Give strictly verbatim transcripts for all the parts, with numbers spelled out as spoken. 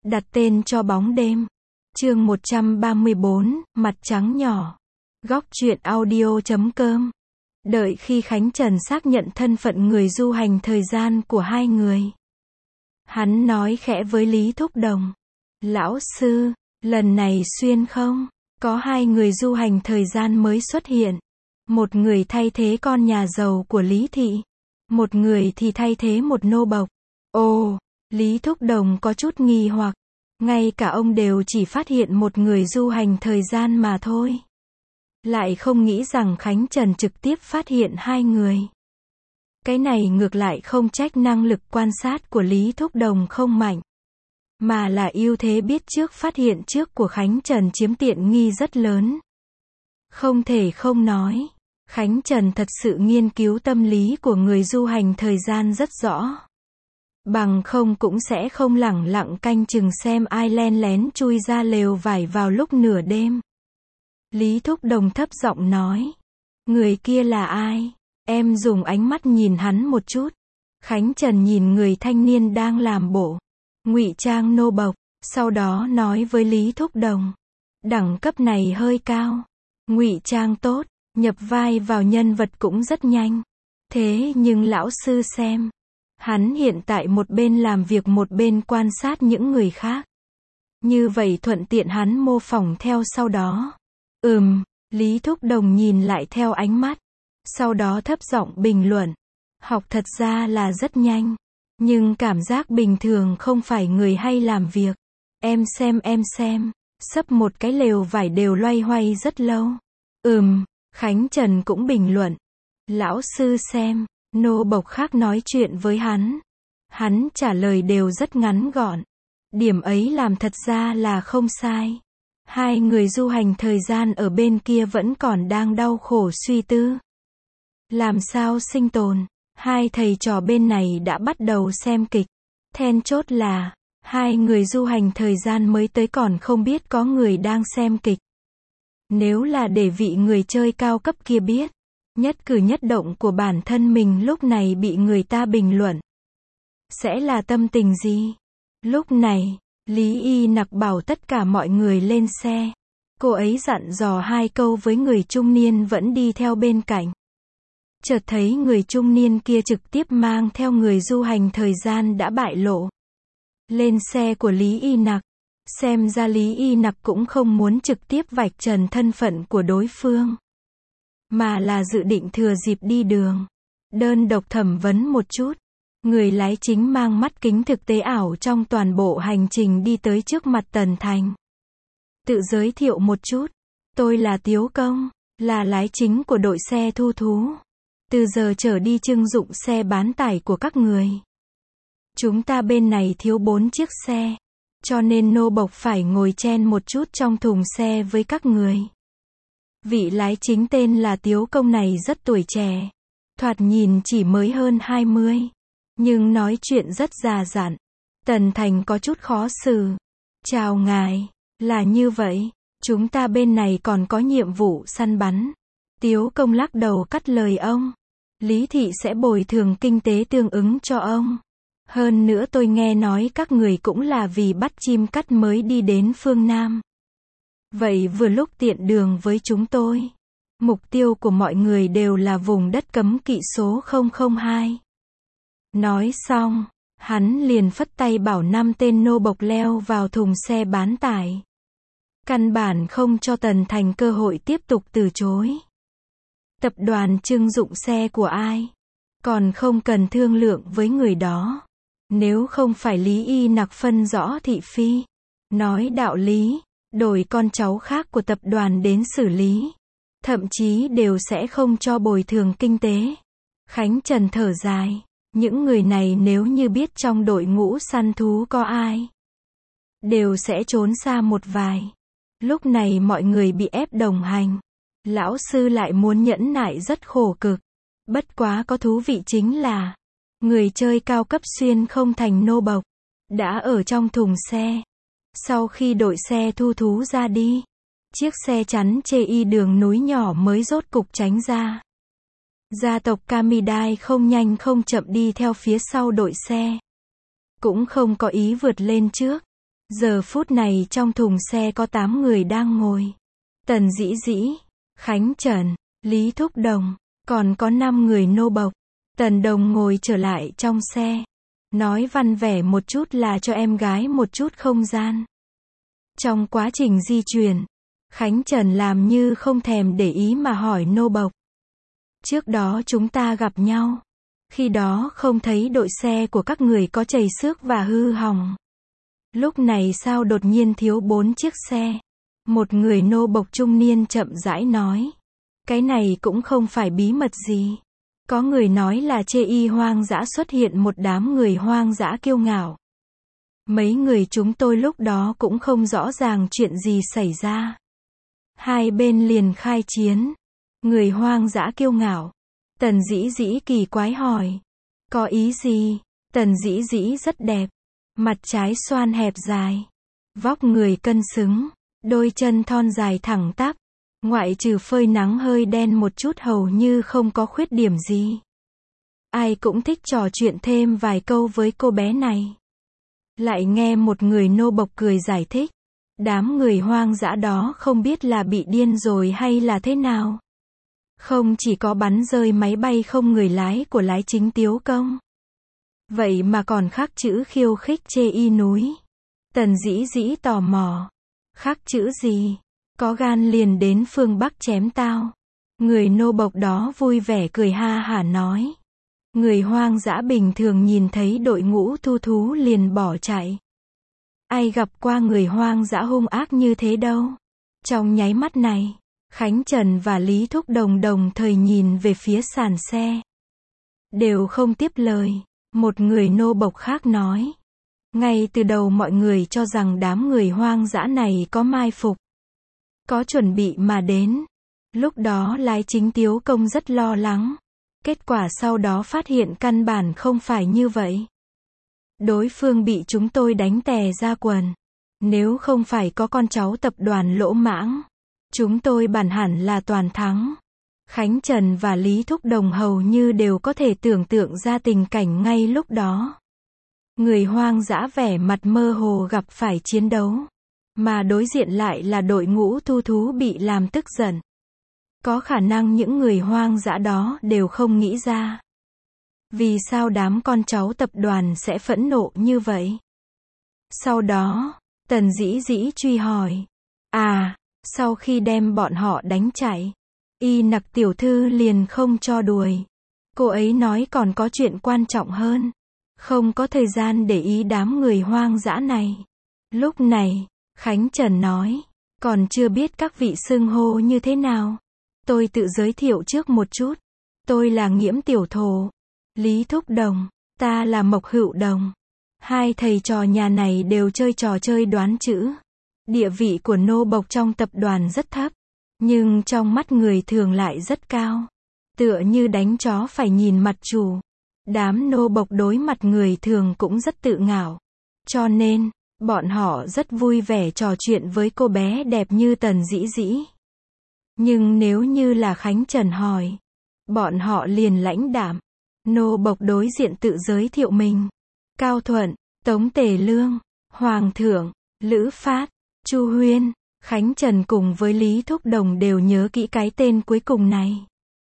Đặt tên cho bóng đêm. Chương một trăm ba mươi bốn, mặt trắng nhỏ. Góc truyện audio chấm com. Đợi khi Khánh Trần xác nhận thân phận người du hành thời gian của hai người, hắn nói khẽ với Lý Thúc Đồng. Lão sư, lần này xuyên không? Có hai người du hành thời gian mới xuất hiện. Một người thay thế con nhà giàu của Lý Thị. Một người thì thay thế một nô bộc. Ồ, Lý Thúc Đồng có chút nghi hoặc. Ngay cả ông đều chỉ phát hiện một người du hành thời gian mà thôi. Lại không nghĩ rằng Khánh Trần trực tiếp phát hiện hai người. Cái này ngược lại không trách năng lực quan sát của Lý Thúc Đồng không mạnh, mà là ưu thế biết trước phát hiện trước của Khánh Trần chiếm tiện nghi rất lớn. Không thể không nói, Khánh Trần thật sự nghiên cứu tâm lý của người du hành thời gian rất rõ. Bằng không cũng sẽ không lẳng lặng canh chừng xem ai len lén chui ra lều vải vào lúc nửa đêm. Lý Thúc Đồng thấp giọng nói. Người kia là ai? Em dùng ánh mắt nhìn hắn một chút. Khánh Trần nhìn người thanh niên đang làm bộ ngụy trang nô bộc, sau đó nói với Lý Thúc Đồng. Đẳng cấp này hơi cao. Ngụy trang tốt, nhập vai vào nhân vật cũng rất nhanh. Thế nhưng lão sư xem. Hắn hiện tại một bên làm việc một bên quan sát những người khác. Như vậy thuận tiện hắn mô phỏng theo sau đó. Ừm, Lý Thúc Đồng nhìn lại theo ánh mắt. Sau đó thấp giọng bình luận. Học thật ra là rất nhanh. Nhưng cảm giác bình thường không phải người hay làm việc. Em xem em xem. Sắp một cái lều vải đều loay hoay rất lâu. Ừm, Khánh Trần cũng bình luận. Lão sư xem. Nô bộc khác nói chuyện với hắn. Hắn trả lời đều rất ngắn gọn. Điểm ấy làm thật ra là không sai. Hai người du hành thời gian ở bên kia vẫn còn đang đau khổ suy tư. Làm sao sinh tồn? Hai thầy trò bên này đã bắt đầu xem kịch. Then chốt là, hai người du hành thời gian mới tới còn không biết có người đang xem kịch. Nếu là để vị người chơi cao cấp kia biết, nhất cử nhất động của bản thân mình lúc này bị người ta bình luận, sẽ là tâm tình gì? Lúc này, Lý Y Nặc bảo tất cả mọi người lên xe. Cô ấy dặn dò hai câu với người trung niên vẫn đi theo bên cạnh. Chợt thấy người trung niên kia trực tiếp mang theo người du hành thời gian đã bại lộ. Lên xe của Lý Y Nặc. Xem ra Lý Y Nặc cũng không muốn trực tiếp vạch trần thân phận của đối phương, mà là dự định thừa dịp đi đường, đơn độc thẩm vấn một chút. Người lái chính mang mắt kính thực tế ảo trong toàn bộ hành trình đi tới trước mặt Tần Thành. Tự giới thiệu một chút. Tôi là Tiếu Công, là lái chính của đội xe thu thú. Từ giờ trở đi trưng dụng xe bán tải của các người. Chúng ta bên này thiếu bốn chiếc xe, cho nên nô bộc phải ngồi chen một chút trong thùng xe với các người. Vị lái chính tên là Tiếu Công này rất tuổi trẻ. Thoạt nhìn chỉ mới hơn hai mươi. Nhưng nói chuyện rất già dặn. Tần Thành có chút khó xử. Chào ngài, là như vậy, chúng ta bên này còn có nhiệm vụ săn bắn. Tiếu Công lắc đầu cắt lời ông. Lý Thị sẽ bồi thường kinh tế tương ứng cho ông. Hơn nữa tôi nghe nói các người cũng là vì bắt chim cắt mới đi đến phương Nam. Vậy vừa lúc tiện đường với chúng tôi. Mục tiêu của mọi người đều là vùng đất cấm kỵ số không không hai. Nói xong, hắn liền phất tay bảo năm tên nô bộc leo vào thùng xe bán tải. Căn bản không cho Tần Thành cơ hội tiếp tục từ chối. Tập đoàn trưng dụng xe của ai? Còn không cần thương lượng với người đó. Nếu không phải Lý Y Nặc phân rõ thị phi. Nói đạo lý, đổi con cháu khác của tập đoàn đến xử lý. Thậm chí đều sẽ không cho bồi thường kinh tế. Khánh Trần thở dài. Những người này nếu như biết trong đội ngũ săn thú có ai, đều sẽ trốn xa một vài. Lúc này mọi người bị ép đồng hành. Lão sư lại muốn nhẫn nại rất khổ cực. Bất quá có thú vị chính là, người chơi cao cấp xuyên không thành nô bộc, đã ở trong thùng xe. Sau khi đội xe thu thú ra đi, chiếc xe chắn chê y đường núi nhỏ mới rốt cục tránh ra. Gia tộc Kamidai không nhanh không chậm đi theo phía sau đội xe. Cũng không có ý vượt lên trước. Giờ phút này trong thùng xe có tám người đang ngồi. Tần Dĩ Dĩ, Khánh Trần, Lý Thúc Đồng, còn có năm người nô bộc. Tần Đồng ngồi trở lại trong xe. Nói văn vẻ một chút là cho em gái một chút không gian. Trong quá trình di chuyển, Khánh Trần làm như không thèm để ý mà hỏi nô bộc. Trước đó chúng ta gặp nhau. Khi đó không thấy đội xe của các người có trầy xước và hư hỏng. Lúc này sao đột nhiên thiếu bốn chiếc xe? Một người nô bộc trung niên chậm rãi nói. Cái này cũng không phải bí mật gì. Có người nói là chê y hoang dã xuất hiện một đám người hoang dã kiêu ngạo. Mấy người chúng tôi lúc đó cũng không rõ ràng chuyện gì xảy ra. Hai bên liền khai chiến. Người hoang dã kiêu ngạo. Tần Dĩ Dĩ kỳ quái hỏi. Có ý gì? Tần Dĩ Dĩ rất đẹp. Mặt trái xoan hẹp dài. Vóc người cân xứng. Đôi chân thon dài thẳng tắp. Ngoại trừ phơi nắng hơi đen một chút hầu như không có khuyết điểm gì. Ai cũng thích trò chuyện thêm vài câu với cô bé này. Lại nghe một người nô bộc cười giải thích. Đám người hoang dã đó không biết là bị điên rồi hay là thế nào. Không chỉ có bắn rơi máy bay không người lái của lái chính Tiếu Công. Vậy mà còn khắc chữ khiêu khích chê y núi. Tần Dĩ Dĩ tò mò. Khắc chữ gì? Có gan liền đến phương Bắc chém tao. Người nô bộc đó vui vẻ cười ha hả nói. Người hoang dã bình thường nhìn thấy đội ngũ thu thú liền bỏ chạy. Ai gặp qua người hoang dã hung ác như thế đâu. Trong nháy mắt này, Khánh Trần và Lý Thúc Đồng đồng thời nhìn về phía sàn xe. Đều không tiếp lời. Một người nô bộc khác nói. Ngay từ đầu mọi người cho rằng đám người hoang dã này có mai phục. Có chuẩn bị mà đến. Lúc đó lái chính Tiếu Công rất lo lắng. Kết quả sau đó phát hiện căn bản không phải như vậy. Đối phương bị chúng tôi đánh tè ra quần. Nếu không phải có con cháu tập đoàn lỗ mãng, chúng tôi bản hẳn là toàn thắng. Khánh Trần và Lý Thúc Đồng hầu như đều có thể tưởng tượng ra tình cảnh ngay lúc đó. Người hoang dã vẻ mặt mơ hồ gặp phải chiến đấu. Mà đối diện lại là đội ngũ thu thú bị làm tức giận. Có khả năng những người hoang dã đó đều không nghĩ ra. Vì sao đám con cháu tập đoàn sẽ phẫn nộ như vậy? Sau đó, Tần Dĩ Dĩ truy hỏi. À, sau khi đem bọn họ đánh chạy, Y Nặc tiểu thư liền không cho đuổi. Cô ấy nói còn có chuyện quan trọng hơn. Không có thời gian để ý đám người hoang dã này. Lúc này, Khánh Trần nói. Còn chưa biết các vị xưng hô như thế nào. Tôi tự giới thiệu trước một chút. Tôi là Nghiễm Tiểu Thổ. Lý Thúc Đồng. Ta là Mộc Hữu Đồng. Hai thầy trò nhà này đều chơi trò chơi đoán chữ. Địa vị của nô bộc trong tập đoàn rất thấp. Nhưng trong mắt người thường lại rất cao. Tựa như đánh chó phải nhìn mặt chủ. Đám nô bộc đối mặt người thường cũng rất tự ngạo. Cho nên, bọn họ rất vui vẻ trò chuyện với cô bé đẹp như Tần Dĩ Dĩ. Nhưng nếu như là Khánh Trần hỏi, bọn họ liền lãnh đạm. Nô bộc đối diện tự giới thiệu mình. Cao Thuận, Tống Tề Lương, Hoàng Thượng, Lữ Phát, Chu Huyên. Khánh Trần cùng với Lý Thúc Đồng đều nhớ kỹ cái tên cuối cùng này.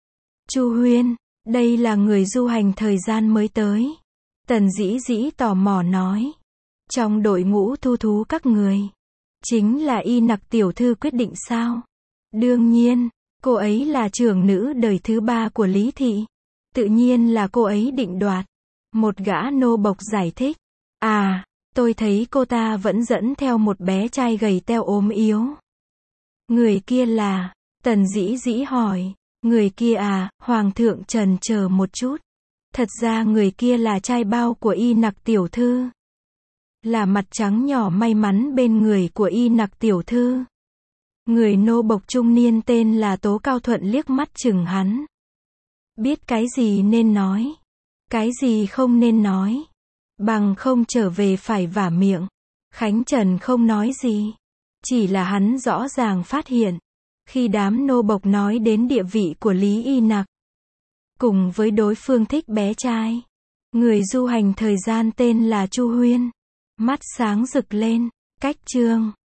Chu Huyên, đây là người du hành thời gian mới tới. Tần Dĩ Dĩ tò mò nói. Trong đội ngũ thu thú các người, chính là Y Nặc tiểu thư quyết định sao? Đương nhiên, cô ấy là trưởng nữ đời thứ ba của Lý Thị. Tự nhiên là cô ấy định đoạt. Một gã nô bộc giải thích. À, tôi thấy cô ta vẫn dẫn theo một bé trai gầy teo ốm yếu. Người kia là, Tần Dĩ Dĩ hỏi. Người kia à, Hoàng thượng trần chờ một chút. Thật ra người kia là trai bao của Y Nặc tiểu thư. Là mặt trắng nhỏ may mắn bên người của Y Nặc tiểu thư. Người nô bộc trung niên tên là Tố Cao Thuận liếc mắt chừng hắn. Biết cái gì nên nói, cái gì không nên nói. Bằng không trở về phải vả miệng. Khánh Trần không nói gì. Chỉ là hắn rõ ràng phát hiện. Khi đám nô bộc nói đến địa vị của Lý Y Nặc, cùng với đối phương thích bé trai, người du hành thời gian tên là Chu Huyên, mắt sáng rực lên. Cách chương